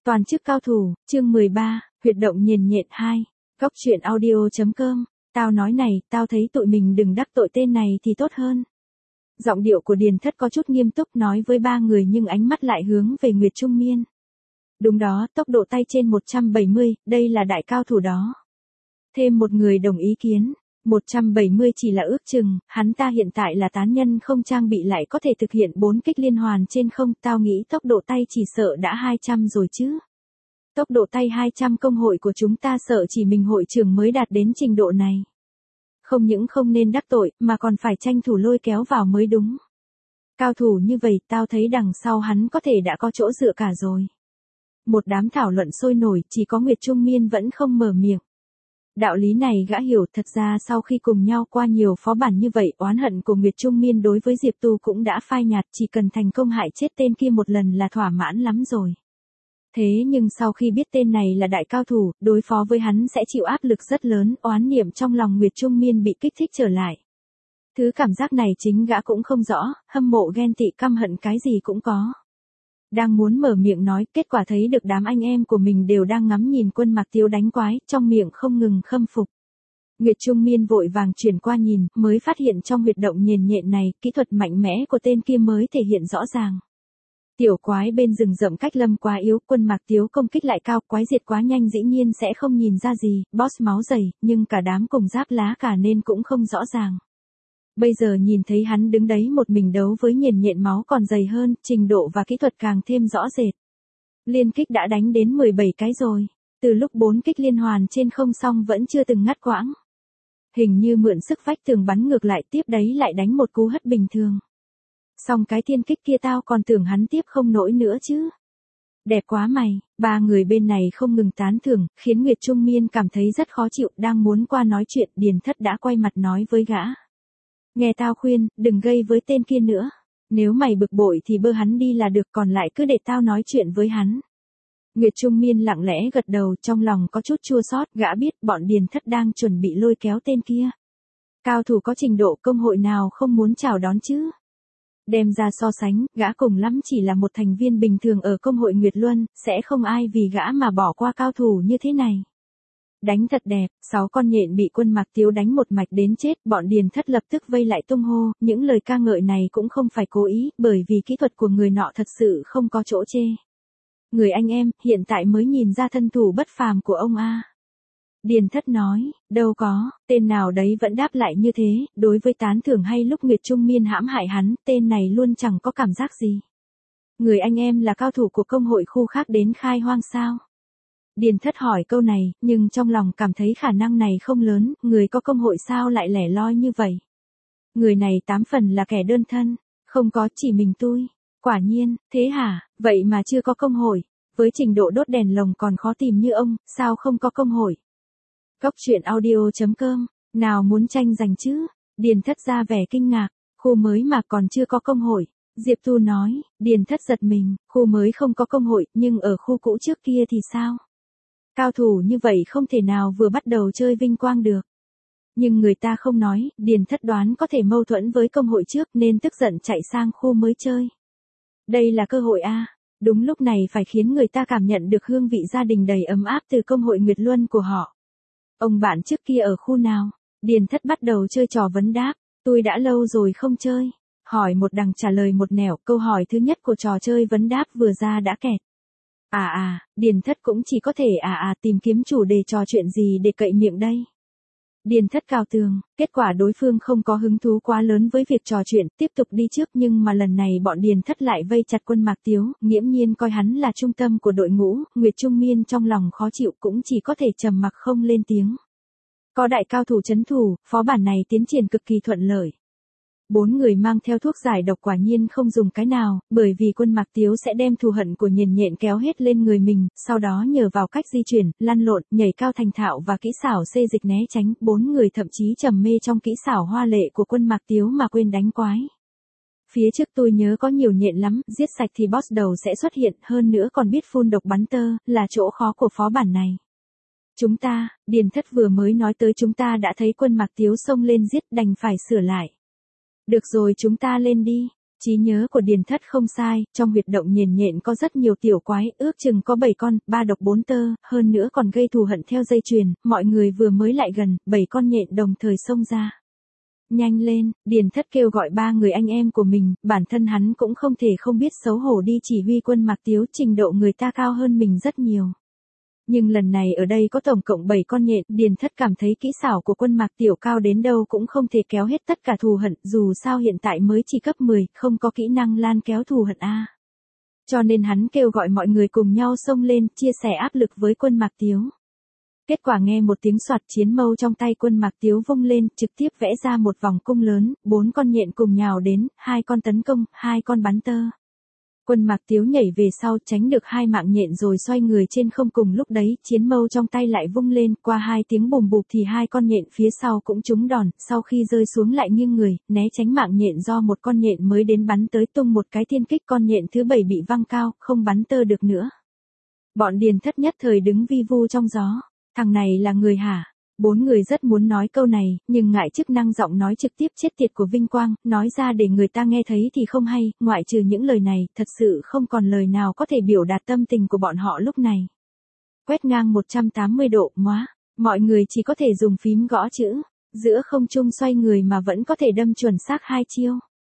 Toàn chức cao thủ, chương 13, huyệt động nhiền nhện 2. Góc truyện audio.com. Tao nói này, tao thấy tụi mình đừng đắc tội tên này thì tốt hơn. Giọng điệu của Điền Thất có chút nghiêm túc nói với ba người nhưng ánh mắt lại hướng về Nguyệt Trung Miên. Đúng đó, tốc độ tay trên 170, đây là đại cao thủ đó. Thêm một người đồng ý kiến. 170 chỉ là ước chừng, hắn ta hiện tại là tán nhân không trang bị lại có thể thực hiện 4 kích liên hoàn trên không, tao nghĩ tốc độ tay chỉ sợ đã 200 rồi chứ. Tốc độ tay 200 công hội của chúng ta sợ chỉ mình hội trưởng mới đạt đến trình độ này. Không những không nên đắc tội, mà còn phải tranh thủ lôi kéo vào mới đúng. Cao thủ như vậy tao thấy đằng sau hắn có thể đã có chỗ dựa cả rồi. Một đám thảo luận sôi nổi, chỉ có Nguyệt Trung Miên vẫn không mở miệng. Đạo lý này gã hiểu, thật ra sau khi cùng nhau qua nhiều phó bản như vậy, oán hận của Nguyệt Trung Miên đối với Diệp Tu cũng đã phai nhạt, chỉ cần thành công hại chết tên kia một lần là thỏa mãn lắm rồi. Thế nhưng sau khi biết tên này là đại cao thủ, đối phó với hắn sẽ chịu áp lực rất lớn, oán niệm trong lòng Nguyệt Trung Miên bị kích thích trở lại. Thứ cảm giác này chính gã cũng không rõ, hâm mộ ghen tị căm hận cái gì cũng có. Đang muốn mở miệng nói, kết quả thấy được đám anh em của mình đều đang ngắm nhìn Quân Mạc Tiếu đánh quái, trong miệng không ngừng khâm phục. Nguyệt Trung Miên vội vàng chuyển qua nhìn, mới phát hiện trong huyệt động nhiền nhện này, kỹ thuật mạnh mẽ của tên kia mới thể hiện rõ ràng. Tiểu quái bên rừng rậm cách lâm quá yếu, Quân Mạc Tiếu công kích lại cao, quái diệt quá nhanh dĩ nhiên sẽ không nhìn ra gì, boss máu dày, nhưng cả đám cùng giáp lá cả nên cũng không rõ ràng. Bây giờ nhìn thấy hắn đứng đấy một mình đấu với nhiền nhện máu còn dày hơn, trình độ và kỹ thuật càng thêm rõ rệt. Liên kích đã đánh đến 17 cái rồi, từ lúc 4 kích liên hoàn trên không xong vẫn chưa từng ngắt quãng. Hình như mượn sức vách tường bắn ngược lại, tiếp đấy lại đánh một cú hất bình thường. Xong cái thiên kích kia tao còn tưởng hắn tiếp không nổi nữa chứ. Đẹp quá mày, ba người bên này không ngừng tán thưởng, khiến Nguyệt Trung Miên cảm thấy rất khó chịu, đang muốn qua nói chuyện, Điền Thất đã quay mặt nói với gã. Nghe tao khuyên, đừng gây với tên kia nữa. Nếu mày bực bội thì bơ hắn đi là được, còn lại cứ để tao nói chuyện với hắn. Nguyệt Trung Miên lặng lẽ gật đầu, trong lòng có chút chua xót, gã biết bọn Điền Thất đang chuẩn bị lôi kéo tên kia. Cao thủ có trình độ công hội nào không muốn chào đón chứ. Đem ra so sánh, gã cùng lắm chỉ là một thành viên bình thường ở công hội Nguyệt Luân, sẽ không ai vì gã mà bỏ qua cao thủ như thế này. Đánh thật đẹp, 6 con nhện bị Quân Mạc Tiếu đánh một mạch đến chết, bọn Điền Thất lập tức vây lại tung hô, những lời ca ngợi này cũng không phải cố ý, bởi vì kỹ thuật của người nọ thật sự không có chỗ chê. Người anh em, hiện tại mới nhìn ra thân thủ bất phàm của ông a. Điền Thất nói, đâu có, tên nào đấy vẫn đáp lại như thế, đối với tán thưởng hay lúc Nguyệt Trung Miên hãm hại hắn, tên này luôn chẳng có cảm giác gì. Người anh em là cao thủ của công hội khu khác đến khai hoang sao? Điền Thất hỏi câu này, nhưng trong lòng cảm thấy khả năng này không lớn, người có công hội sao lại lẻ loi như vậy? Người này 8 phần là kẻ đơn thân, không có chỉ mình tôi. Quả nhiên, thế hả, vậy mà chưa có công hội, với trình độ đốt đèn lồng còn khó tìm như ông, sao không có công hội? Góc truyện audio.com, nào muốn tranh giành chứ? Điền Thất ra vẻ kinh ngạc, khu mới mà còn chưa có công hội. Diệp Tu nói, Điền Thất giật mình, khu mới không có công hội, nhưng ở khu cũ trước kia thì sao? Cao thủ như vậy không thể nào vừa bắt đầu chơi vinh quang được. Nhưng người ta không nói, Điền Thất đoán có thể mâu thuẫn với công hội trước nên tức giận chạy sang khu mới chơi. Đây là cơ hội a, đúng lúc này phải khiến người ta cảm nhận được hương vị gia đình đầy ấm áp từ công hội Nguyệt Luân của họ. Ông bạn trước kia ở khu nào? Điền Thất bắt đầu chơi trò vấn đáp, tôi đã lâu rồi không chơi. Hỏi một đằng trả lời một nẻo, câu hỏi thứ nhất của trò chơi vấn đáp vừa ra đã kẹt. Điền Thất cũng chỉ có thể tìm kiếm chủ đề trò chuyện gì để cậy miệng đây. Điền Thất cào tường, kết quả đối phương không có hứng thú quá lớn với việc trò chuyện, tiếp tục đi trước nhưng mà lần này bọn Điền Thất lại vây chặt Quân Mạc Tiếu, nghiễm nhiên coi hắn là trung tâm của đội ngũ, Nguyệt Trung Miên trong lòng khó chịu cũng chỉ có thể trầm mặc không lên tiếng. Có đại cao thủ trấn thủ, phó bản này tiến triển cực kỳ thuận lợi. 4 người mang theo thuốc giải độc quả nhiên không dùng cái nào, bởi vì Quân Mạc Tiếu sẽ đem thù hận của nhiền nhện kéo hết lên người mình, sau đó nhờ vào cách di chuyển, lăn lộn, nhảy cao thành thạo và kỹ xảo xê dịch né tránh, 4 người thậm chí trầm mê trong kỹ xảo hoa lệ của Quân Mạc Tiếu mà quên đánh quái. Phía trước tôi nhớ có nhiều nhện lắm, giết sạch thì boss đầu sẽ xuất hiện, hơn nữa còn biết phun độc bắn tơ, là chỗ khó của phó bản này. Chúng ta, Điền Thất vừa mới nói tới chúng ta đã thấy Quân Mạc Tiếu xông lên giết, đành phải sửa lại. Được rồi chúng ta lên đi. Trí nhớ của Điền Thất không sai, trong huyệt động nhện nhện có rất nhiều tiểu quái, ước chừng có 7 con, 3 độc 4 tơ, hơn nữa còn gây thù hận theo dây chuyền, mọi người vừa mới lại gần, 7 con nhện đồng thời xông ra. Nhanh lên, Điền Thất kêu gọi 3 người anh em của mình, bản thân hắn cũng không thể không biết xấu hổ đi chỉ huy quân Mạc Tiếu, trình độ người ta cao hơn mình rất nhiều. Nhưng lần này ở đây có tổng cộng 7 con nhện, Điền Thất cảm thấy kỹ xảo của quân Mạc Tiểu cao đến đâu cũng không thể kéo hết tất cả thù hận, dù sao hiện tại mới chỉ cấp 10, không có kỹ năng lan kéo thù hận a. Cho nên hắn kêu gọi mọi người cùng nhau xông lên, chia sẻ áp lực với quân Mạc Tiếu. Kết quả nghe một tiếng soạt, chiến mâu trong tay quân Mạc Tiếu vung lên, trực tiếp vẽ ra một vòng cung lớn, 4 con nhện cùng nhào đến, 2 con tấn công, 2 con bắn tơ. Quân Mạc Tiếu nhảy về sau tránh được 2 mạng nhện rồi xoay người trên không, cùng lúc đấy, chiến mâu trong tay lại vung lên, qua 2 tiếng bùm bụp thì 2 con nhện phía sau cũng trúng đòn, sau khi rơi xuống lại nghiêng người, né tránh mạng nhện do một con nhện mới đến bắn tới, tung một cái thiên kích, con nhện thứ 7 bị văng cao, không bắn tơ được nữa. Bọn Điền Thất nhất thời đứng vi vu trong gió. Thằng này là người hả? 4 người rất muốn nói câu này, nhưng ngại chức năng giọng nói trực tiếp chết tiệt của Vinh Quang, nói ra để người ta nghe thấy thì không hay, ngoại trừ những lời này, thật sự không còn lời nào có thể biểu đạt tâm tình của bọn họ lúc này. Quét ngang 180 độ, móa, mọi người chỉ có thể dùng phím gõ chữ, giữa không trung xoay người mà vẫn có thể đâm chuẩn xác 2 chiêu.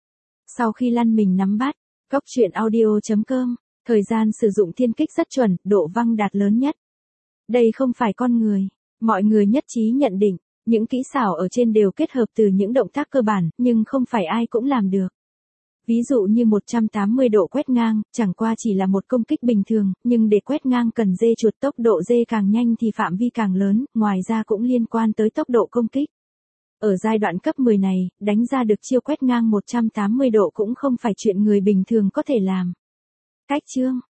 Sau khi lăn mình nắm bắt, Góc Truyện Audio.com, thời gian sử dụng thiên kích rất chuẩn, độ văng đạt lớn nhất. Đây không phải con người. Mọi người nhất trí nhận định, những kỹ xảo ở trên đều kết hợp từ những động tác cơ bản, nhưng không phải ai cũng làm được. Ví dụ như 180 độ quét ngang, chẳng qua chỉ là một công kích bình thường, nhưng để quét ngang cần dê chuột, tốc độ dê càng nhanh thì phạm vi càng lớn, ngoài ra cũng liên quan tới tốc độ công kích. Ở giai đoạn cấp 10 này, đánh ra được chiêu quét ngang 180 độ cũng không phải chuyện người bình thường có thể làm. Cách chương